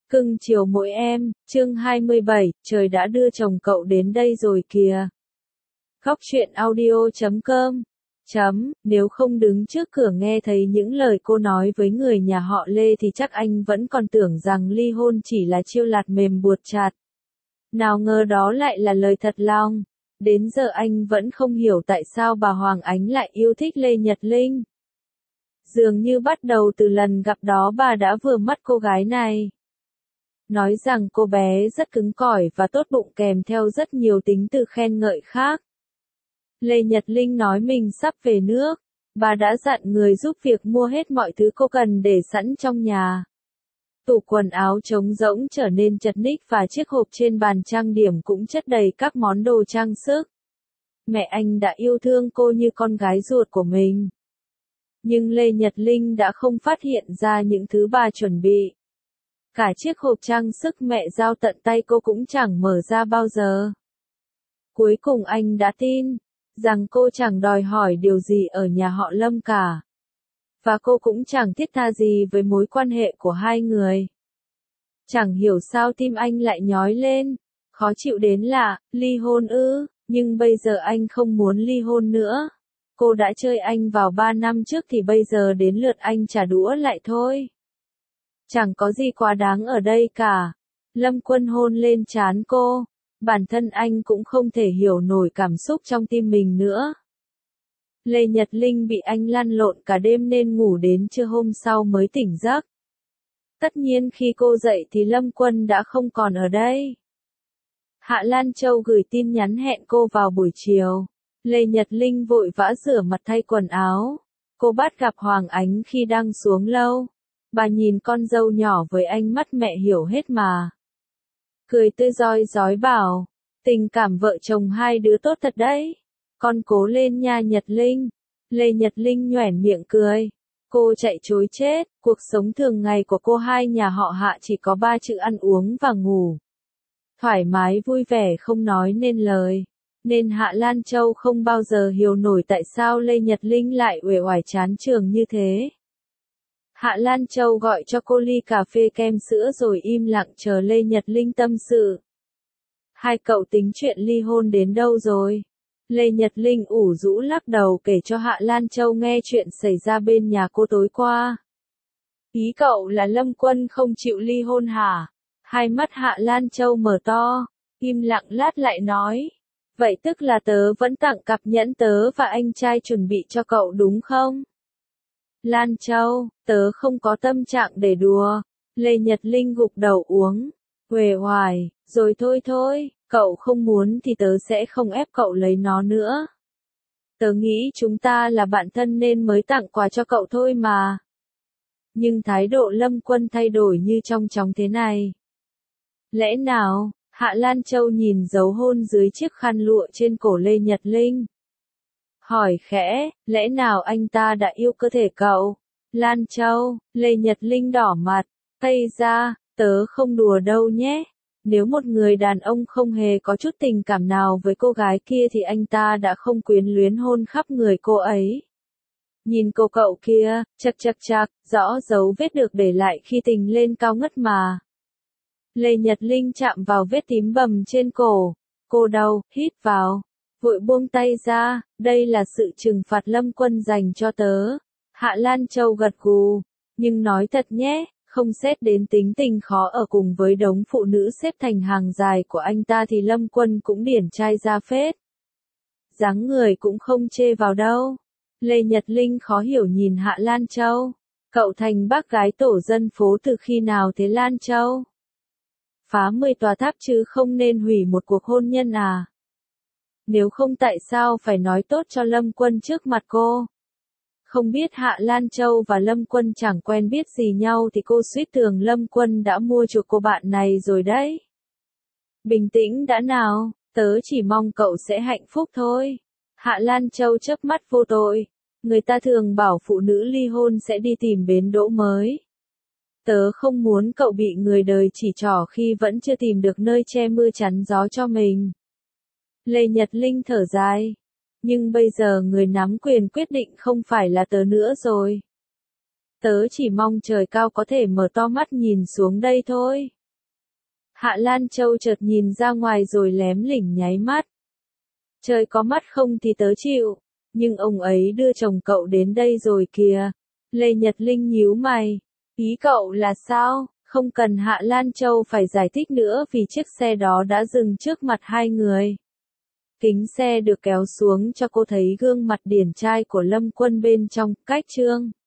Cưng chiều mỗi em, chương 27, trời đã đưa chồng cậu đến đây rồi kìa. Góc truyện audio.com Nếu không đứng trước cửa nghe thấy những lời cô nói với người nhà họ Lê thì chắc anh vẫn còn tưởng rằng ly hôn chỉ là chiêu lạt mềm buột chạt. Nào ngờ đó lại là lời thật lòng. Đến giờ anh vẫn không hiểu tại sao bà Hoàng Ánh lại yêu thích Lê Nhật Linh. Dường như bắt đầu từ lần gặp đó bà đã vừa mắt cô gái này. Nói rằng cô bé rất cứng cỏi và tốt bụng kèm theo rất nhiều tính từ khen ngợi khác. Lê Nhật Linh nói mình sắp về nước. Bà đã dặn người giúp việc mua hết mọi thứ cô cần để sẵn trong nhà. Tủ quần áo trống rỗng trở nên chật ních và chiếc hộp trên bàn trang điểm cũng chất đầy các món đồ trang sức. Mẹ anh đã yêu thương cô như con gái ruột của mình. Nhưng Lê Nhật Linh đã không phát hiện ra những thứ bà chuẩn bị. Cả chiếc hộp trang sức mẹ giao tận tay cô cũng chẳng mở ra bao giờ. Cuối cùng anh đã tin rằng cô chẳng đòi hỏi điều gì ở nhà họ Lâm cả. Và cô cũng chẳng thiết tha gì với mối quan hệ của hai người. Chẳng hiểu sao tim anh lại nhói lên, khó chịu đến lạ, ly hôn ư, nhưng bây giờ anh không muốn ly hôn nữa. Cô đã chơi anh vào 3 năm trước thì bây giờ đến lượt anh trả đũa lại thôi. Chẳng có gì quá đáng ở đây cả. Lâm Quân hôn lên trán cô. Bản thân anh cũng không thể hiểu nổi cảm xúc trong tim mình nữa. Lê Nhật Linh bị anh lăn lộn cả đêm nên ngủ đến trưa hôm sau mới tỉnh giấc. Tất nhiên khi cô dậy thì Lâm Quân đã không còn ở đây. Hạ Lan Châu gửi tin nhắn hẹn cô vào buổi chiều. Lê Nhật Linh vội vã rửa mặt thay quần áo. Cô bắt gặp Hoàng Ánh khi đang xuống lâu. Bà nhìn con dâu nhỏ với ánh mắt mẹ hiểu hết mà. Cười tươi rói rói bảo, tình cảm vợ chồng hai đứa tốt thật đấy. Con cố lên nha Nhật Linh. Lê Nhật Linh nhoẻn miệng cười. Cô chạy trối chết, cuộc sống thường ngày của cô hai nhà họ Hạ chỉ có 3 chữ ăn uống và ngủ. Thoải mái vui vẻ không nói nên lời. Nên Hạ Lan Châu không bao giờ hiểu nổi tại sao Lê Nhật Linh lại uể oải chán trường như thế. Hạ Lan Châu gọi cho cô ly cà phê kem sữa rồi im lặng chờ Lê Nhật Linh tâm sự. Hai cậu tính chuyện ly hôn đến đâu rồi? Lê Nhật Linh ủ rũ lắc đầu kể cho Hạ Lan Châu nghe chuyện xảy ra bên nhà cô tối qua. Ý cậu là Lâm Quân không chịu ly hôn hả? Hai mắt Hạ Lan Châu mở to, im lặng lát lại nói. Vậy tức là tớ vẫn tặng cặp nhẫn tớ và anh trai chuẩn bị cho cậu đúng không? Lan Châu, tớ không có tâm trạng để đùa. Lê Nhật Linh gục đầu uống. Uể oải, rồi thôi, cậu không muốn thì tớ sẽ không ép cậu lấy nó nữa. Tớ nghĩ chúng ta là bạn thân nên mới tặng quà cho cậu thôi mà. Nhưng thái độ Lâm Quân thay đổi như trong chóng thế này. Lẽ nào? Hạ Lan Châu nhìn dấu hôn dưới chiếc khăn lụa trên cổ Lê Nhật Linh. Hỏi khẽ, lẽ nào anh ta đã yêu cơ thể cậu? Lan Châu, Lê Nhật Linh đỏ mặt, Tây ra, tớ không đùa đâu nhé. Nếu một người đàn ông không hề có chút tình cảm nào với cô gái kia thì anh ta đã không quyến luyến hôn khắp người cô ấy. Nhìn cô cậu kia, chạc, rõ dấu vết được để lại khi tình lên cao ngất mà. Lê Nhật Linh chạm vào vết tím bầm trên cổ. Cô đau, hít vào. Vội buông tay ra, đây là sự trừng phạt Lâm Quân dành cho tớ. Hạ Lan Châu gật gù. Nhưng nói thật nhé, không xét đến tính tình khó ở cùng với đống phụ nữ xếp thành hàng dài của anh ta thì Lâm Quân cũng điển trai ra phết. Dáng người cũng không chê vào đâu. Lê Nhật Linh khó hiểu nhìn Hạ Lan Châu. Cậu thành bác gái tổ dân phố từ khi nào thế Lan Châu? Phá 10 tòa tháp chứ không nên hủy một cuộc hôn nhân à? Nếu không tại sao phải nói tốt cho Lâm Quân trước mặt cô? Không biết Hạ Lan Châu và Lâm Quân chẳng quen biết gì nhau thì cô suýt tưởng Lâm Quân đã mua chuộc cô bạn này rồi đấy. Bình tĩnh đã nào, tớ chỉ mong cậu sẽ hạnh phúc thôi. Hạ Lan Châu chớp mắt vô tội. Người ta thường bảo phụ nữ ly hôn sẽ đi tìm bến đỗ mới. Tớ không muốn cậu bị người đời chỉ trỏ khi vẫn chưa tìm được nơi che mưa chắn gió cho mình. Lê Nhật Linh thở dài. Nhưng bây giờ người nắm quyền quyết định không phải là tớ nữa rồi. Tớ chỉ mong trời cao có thể mở to mắt nhìn xuống đây thôi. Hạ Lan Châu chợt nhìn ra ngoài rồi lém lỉnh nháy mắt. Trời có mắt không thì tớ chịu, nhưng ông ấy đưa chồng cậu đến đây rồi kìa. Lê Nhật Linh nhíu mày. Ý cậu là sao? Không cần Hạ Lan Châu phải giải thích nữa vì chiếc xe đó đã dừng trước mặt hai người. Kính xe được kéo xuống cho cô thấy gương mặt điển trai của Lâm Quân bên trong, cách Trương.